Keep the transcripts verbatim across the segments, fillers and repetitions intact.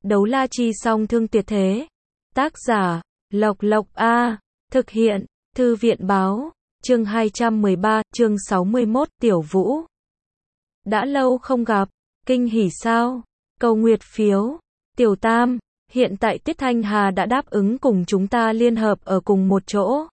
Đấu la chi song thương tuyệt thế. Tác giả, Lộc Lộc A. Thực hiện, Thư viện Báo. Chương hai trăm mười ba, chương sáu mươi mốt, Tiểu Vũ. Đã lâu không gặp, kinh hỉ sao? Cầu nguyệt phiếu. Tiểu Tam, hiện tại Tiết Thanh Hà đã đáp ứng cùng chúng ta liên hợp ở cùng một chỗ.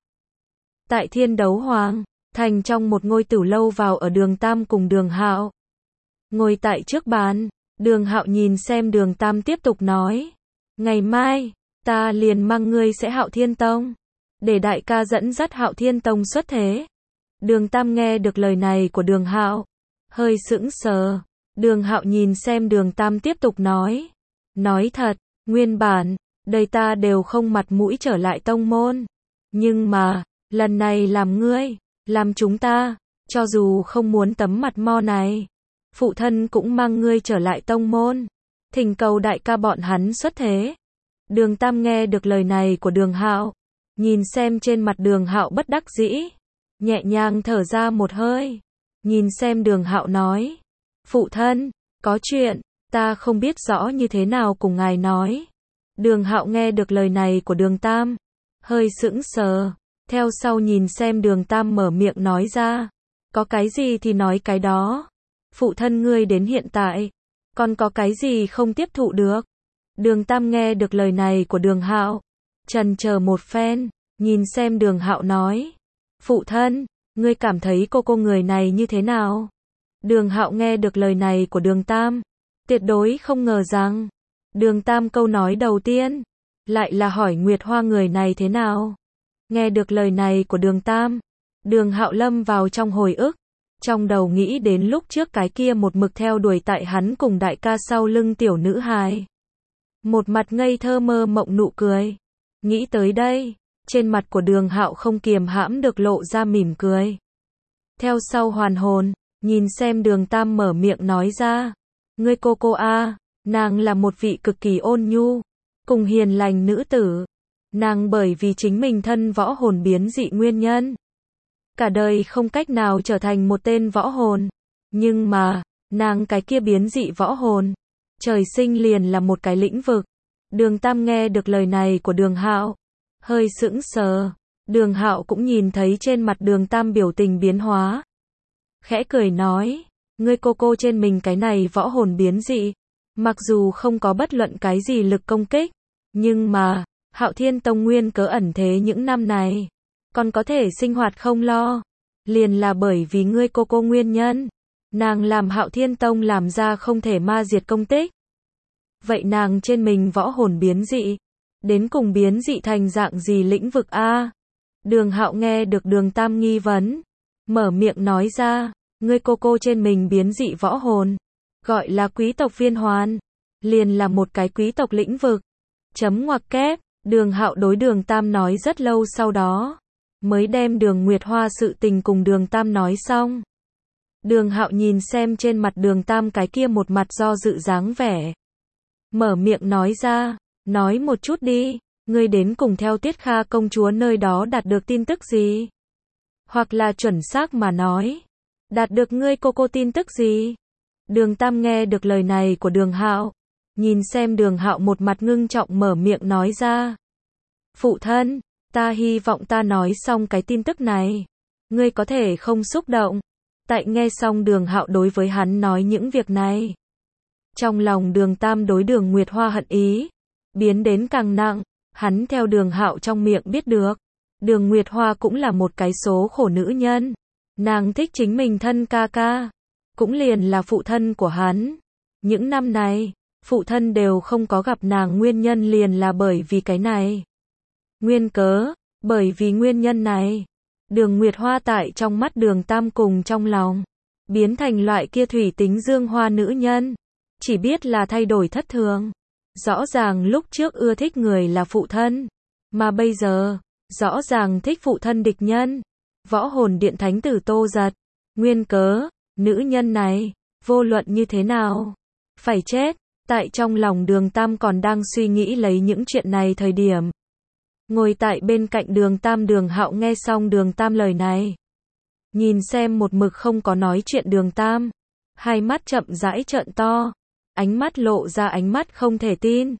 Tại Thiên Đấu Hoàng thành trong một ngôi tử lâu vào ở Đường Tam cùng Đường Hạo. Ngồi tại trước bàn, Đường Hạo nhìn xem Đường Tam tiếp tục nói. Ngày mai, ta liền mang ngươi sẽ Hạo Thiên Tông. Để đại ca dẫn dắt Hạo Thiên Tông xuất thế. Đường Tam nghe được lời này của Đường Hạo, hơi sững sờ. Đường Hạo nhìn xem Đường Tam tiếp tục nói. Nói thật, nguyên bản, đời ta đều không mặt mũi trở lại tông môn. Nhưng mà, lần này làm ngươi, làm chúng ta, cho dù không muốn tấm mặt mo này, phụ thân cũng mang ngươi trở lại tông môn. Thỉnh cầu đại ca bọn hắn xuất thế. Đường Tam nghe được lời này của Đường Hạo, nhìn xem trên mặt Đường Hạo bất đắc dĩ, nhẹ nhàng thở ra một hơi, nhìn xem Đường Hạo nói. Phụ thân, có chuyện, ta không biết rõ như thế nào cùng ngài nói. Đường Hạo nghe được lời này của Đường Tam, hơi sững sờ, theo sau nhìn xem Đường Tam mở miệng nói ra. Có cái gì thì nói cái đó. Phụ thân ngươi đến hiện tại, còn có cái gì không tiếp thụ được? Đường Tam nghe được lời này của Đường Hạo, chần chờ một phen, nhìn xem Đường Hạo nói. Phụ thân, ngươi cảm thấy cô cô người này như thế nào? Đường Hạo nghe được lời này của Đường Tam, tuyệt đối không ngờ rằng, Đường Tam câu nói đầu tiên, lại là hỏi Nguyệt Hoa người này thế nào? Nghe được lời này của Đường Tam, Đường Hạo lâm vào trong hồi ức, trong đầu nghĩ đến lúc trước cái kia một mực theo đuổi tại hắn cùng đại ca sau lưng tiểu nữ hài. Một mặt ngây thơ mơ mộng nụ cười. Nghĩ tới đây, trên mặt của Đường Hạo không kiềm hãm được lộ ra mỉm cười. Theo sau hoàn hồn, nhìn xem Đường Tam mở miệng nói ra. Ngươi cô cô a, nàng là một vị cực kỳ ôn nhu, cùng hiền lành nữ tử. Nàng bởi vì chính mình thân võ hồn biến dị nguyên nhân, cả đời không cách nào trở thành một tên võ hồn. Nhưng mà, nàng cái kia biến dị võ hồn, trời sinh liền là một cái lĩnh vực. Đường Tam nghe được lời này của Đường Hạo, hơi sững sờ. Đường Hạo cũng nhìn thấy trên mặt Đường Tam biểu tình biến hóa. Khẽ cười nói, ngươi cô cô trên mình cái này võ hồn biến dị, mặc dù không có bất luận cái gì lực công kích, nhưng mà, Hạo Thiên Tông nguyên cớ ẩn thế những năm này, còn có thể sinh hoạt không lo, liền là bởi vì ngươi cô cô nguyên nhân, nàng làm Hạo Thiên Tông làm ra không thể ma diệt công tích. Vậy nàng trên mình võ hồn biến dị, đến cùng biến dị thành dạng gì lĩnh vực a? Đường Hạo nghe được Đường Tam nghi vấn, mở miệng nói ra, ngươi cô cô trên mình biến dị võ hồn, gọi là quý tộc viên hoàn, liền là một cái quý tộc lĩnh vực. Chấm ngoặc kép. Đường Hạo đối Đường Tam nói rất lâu sau đó, mới đem Đường Nguyệt Hoa sự tình cùng Đường Tam nói xong. Đường Hạo nhìn xem trên mặt Đường Tam cái kia một mặt do dự dáng vẻ, mở miệng nói ra, nói một chút đi, ngươi đến cùng theo Tiết Kha công chúa nơi đó đạt được tin tức gì? Hoặc là chuẩn xác mà nói, đạt được ngươi cô cô tin tức gì? Đường Tam nghe được lời này của Đường Hạo, nhìn xem Đường Hạo một mặt ngưng trọng mở miệng nói ra. Phụ thân, ta hy vọng ta nói xong cái tin tức này, ngươi có thể không xúc động. Tại nghe xong Đường Hạo đối với hắn nói những việc này, trong lòng Đường Tam đối Đường Nguyệt Hoa hận ý biến đến càng nặng. Hắn theo Đường Hạo trong miệng biết được, Đường Nguyệt Hoa cũng là một cái số khổ nữ nhân. Nàng thích chính mình thân ca ca, cũng liền là phụ thân của hắn. Những năm này, phụ thân đều không có gặp nàng, nguyên nhân liền là bởi vì cái này. Nguyên cớ, bởi vì nguyên nhân này, Đường Nguyệt Hoa tại trong mắt Đường Tam cùng trong lòng, biến thành loại kia thủy tính dương hoa nữ nhân, chỉ biết là thay đổi thất thường. Rõ ràng lúc trước ưa thích người là phụ thân, mà bây giờ, rõ ràng thích phụ thân địch nhân. Võ hồn điện thánh tử Tô Giật, nguyên cớ, nữ nhân này, vô luận như thế nào, phải chết. Tại trong lòng Đường Tam còn đang suy nghĩ lấy những chuyện này thời điểm, ngồi tại bên cạnh Đường Tam Đường Hạo nghe xong Đường Tam lời này, nhìn xem một mực không có nói chuyện Đường Tam, hai mắt chậm rãi trợn to, ánh mắt lộ ra ánh mắt không thể tin.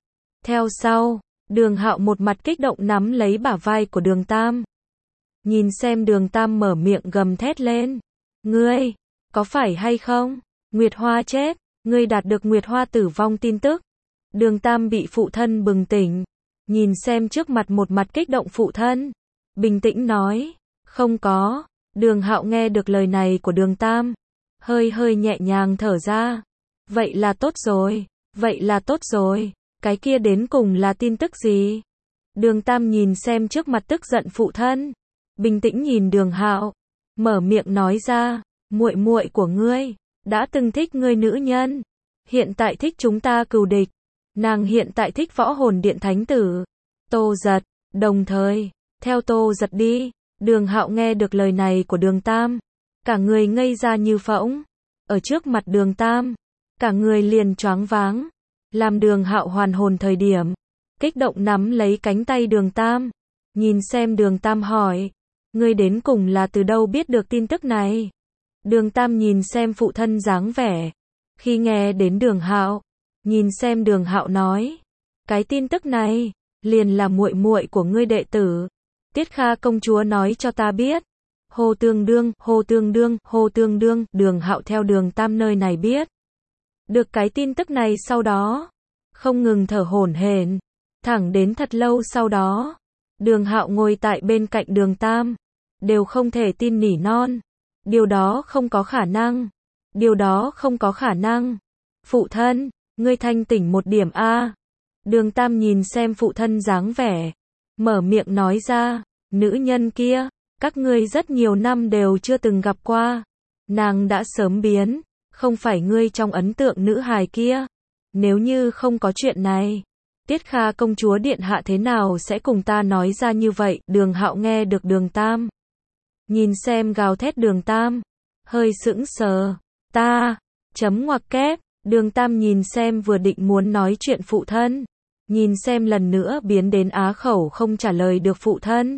Theo sau, Đường Hạo một mặt kích động nắm lấy bả vai của Đường Tam. Nhìn xem Đường Tam mở miệng gầm thét lên. Ngươi, có phải hay không? Nguyệt Hoa chết, ngươi đạt được Nguyệt Hoa tử vong tin tức. Đường Tam bị phụ thân bừng tỉnh. Nhìn xem trước mặt một mặt kích động phụ thân. Bình tĩnh nói. Không có. Đường Hạo nghe được lời này của Đường Tam. Hơi hơi nhẹ nhàng thở ra. Vậy là tốt rồi. Vậy là tốt rồi. Cái kia đến cùng là tin tức gì? Đường Tam nhìn xem trước mặt tức giận phụ thân. Bình tĩnh nhìn Đường Hạo. Mở miệng nói ra. Muội muội của ngươi. Đã từng thích ngươi nữ nhân. Hiện tại thích chúng ta cừu địch. Nàng hiện tại thích Võ Hồn Điện Thánh Tử. Tô Giật. Đồng thời. Theo Tô Giật đi. Đường Hạo nghe được lời này của Đường Tam. Cả người ngây ra như phỗng. Ở trước mặt Đường Tam. Cả người liền choáng váng. Làm Đường Hạo hoàn hồn thời điểm. Kích động nắm lấy cánh tay Đường Tam. Nhìn xem Đường Tam hỏi. Ngươi đến cùng là từ đâu biết được tin tức này? Đường Tam nhìn xem phụ thân dáng vẻ. Khi nghe đến Đường Hạo. Nhìn xem Đường Hạo nói. Cái tin tức này. Liền là muội muội của ngươi đệ tử. Tiết Kha công chúa nói cho ta biết. Hồ Tương Đương, Hồ Tương Đương, Hồ Tương Đương. Đường Hạo theo Đường Tam nơi này biết. Được cái tin tức này sau đó. Không ngừng thở hổn hển. Thẳng đến thật lâu sau đó. Đường Hạo ngồi tại bên cạnh Đường Tam. Đều không thể tin nỉ non. Điều đó không có khả năng. Điều đó không có khả năng. Phụ thân, ngươi thanh tỉnh một điểm a. Đường Tam nhìn xem phụ thân dáng vẻ. Mở miệng nói ra. Nữ nhân kia. Các ngươi rất nhiều năm đều chưa từng gặp qua. Nàng đã sớm biến. Không phải ngươi trong ấn tượng nữ hài kia. Nếu như không có chuyện này. Tiết Kha công chúa điện hạ thế nào sẽ cùng ta nói ra như vậy? Đường Hạo nghe được Đường Tam. Nhìn xem gào thét Đường Tam. Hơi sững sờ. Ta. Chấm ngoặc kép. Đường Tam nhìn xem vừa định muốn nói chuyện phụ thân. Nhìn xem lần nữa biến đến á khẩu không trả lời được phụ thân.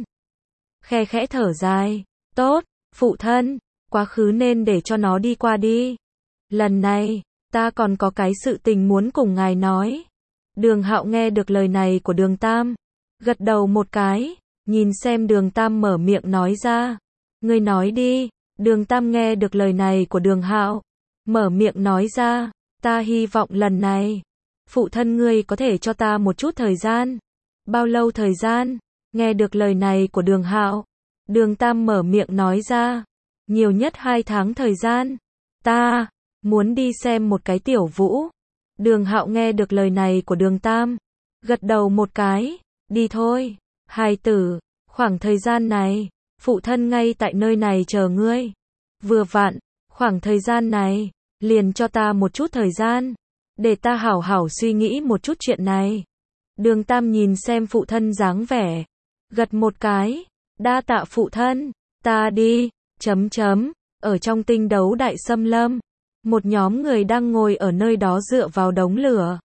Khe khẽ thở dài. Tốt, phụ thân. Quá khứ nên để cho nó đi qua đi. Lần này, ta còn có cái sự tình muốn cùng ngài nói. Đường Hạo nghe được lời này của Đường Tam. Gật đầu một cái. Nhìn xem Đường Tam mở miệng nói ra. Ngươi nói đi. Đường Tam nghe được lời này của Đường Hạo. Mở miệng nói ra. Ta hy vọng lần này. Phụ thân ngươi có thể cho ta một chút thời gian. Bao lâu thời gian? Nghe được lời này của Đường Hạo. Đường Tam mở miệng nói ra. Nhiều nhất hai tháng thời gian. Ta muốn đi xem một cái tiểu vũ. Đường Hạo nghe được lời này của Đường Tam. Gật đầu một cái. Đi thôi. Hài tử. Khoảng thời gian này. Phụ thân ngay tại nơi này chờ ngươi. Vừa vặn. Khoảng thời gian này. Liền cho ta một chút thời gian. Để ta hảo hảo suy nghĩ một chút chuyện này. Đường Tam nhìn xem phụ thân dáng vẻ. Gật một cái. Đa tạ phụ thân. Ta đi. Chấm chấm. Ở trong tinh đấu đại xâm lâm. Một nhóm người đang ngồi ở nơi đó dựa vào đống lửa.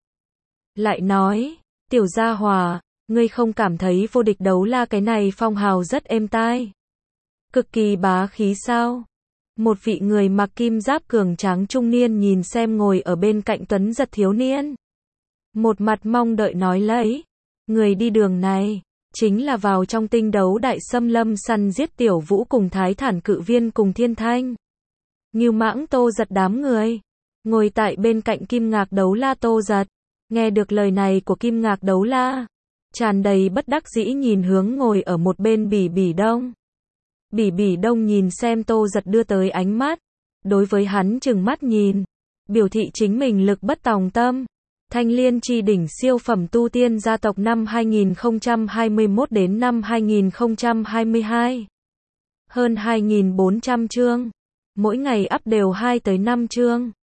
Lại nói. Tiểu gia hòa. Ngươi không cảm thấy vô địch đấu la cái này phong hào rất êm tai. Cực kỳ bá khí sao? Một vị người mặc kim giáp cường tráng trung niên nhìn xem ngồi ở bên cạnh Tuấn Giật thiếu niên. Một mặt mong đợi nói lấy. Người đi đường này. Chính là vào trong tinh đấu đại xâm lâm săn giết tiểu vũ cùng thái thản cự viên cùng thiên thanh. Ngưu Mãng Tô Giật đám người. Ngồi tại bên cạnh Kim Ngạc đấu la Tô Giật. Nghe được lời này của Kim Ngạc đấu la. Tràn đầy bất đắc dĩ nhìn hướng ngồi ở một bên Bỉ Bỉ Đông. Bỉ Bỉ Đông nhìn xem Tô Giật đưa tới ánh mắt. Đối với hắn trừng mắt nhìn. Biểu thị chính mình lực bất tòng tâm. Thanh Liên chi đỉnh siêu phẩm tu tiên gia tộc năm hai nghìn không trăm hai mươi mốt đến năm hai nghìn không trăm hai mươi hai. Hơn hai nghìn bốn trăm chương. Mỗi ngày up đều hai tới năm chương.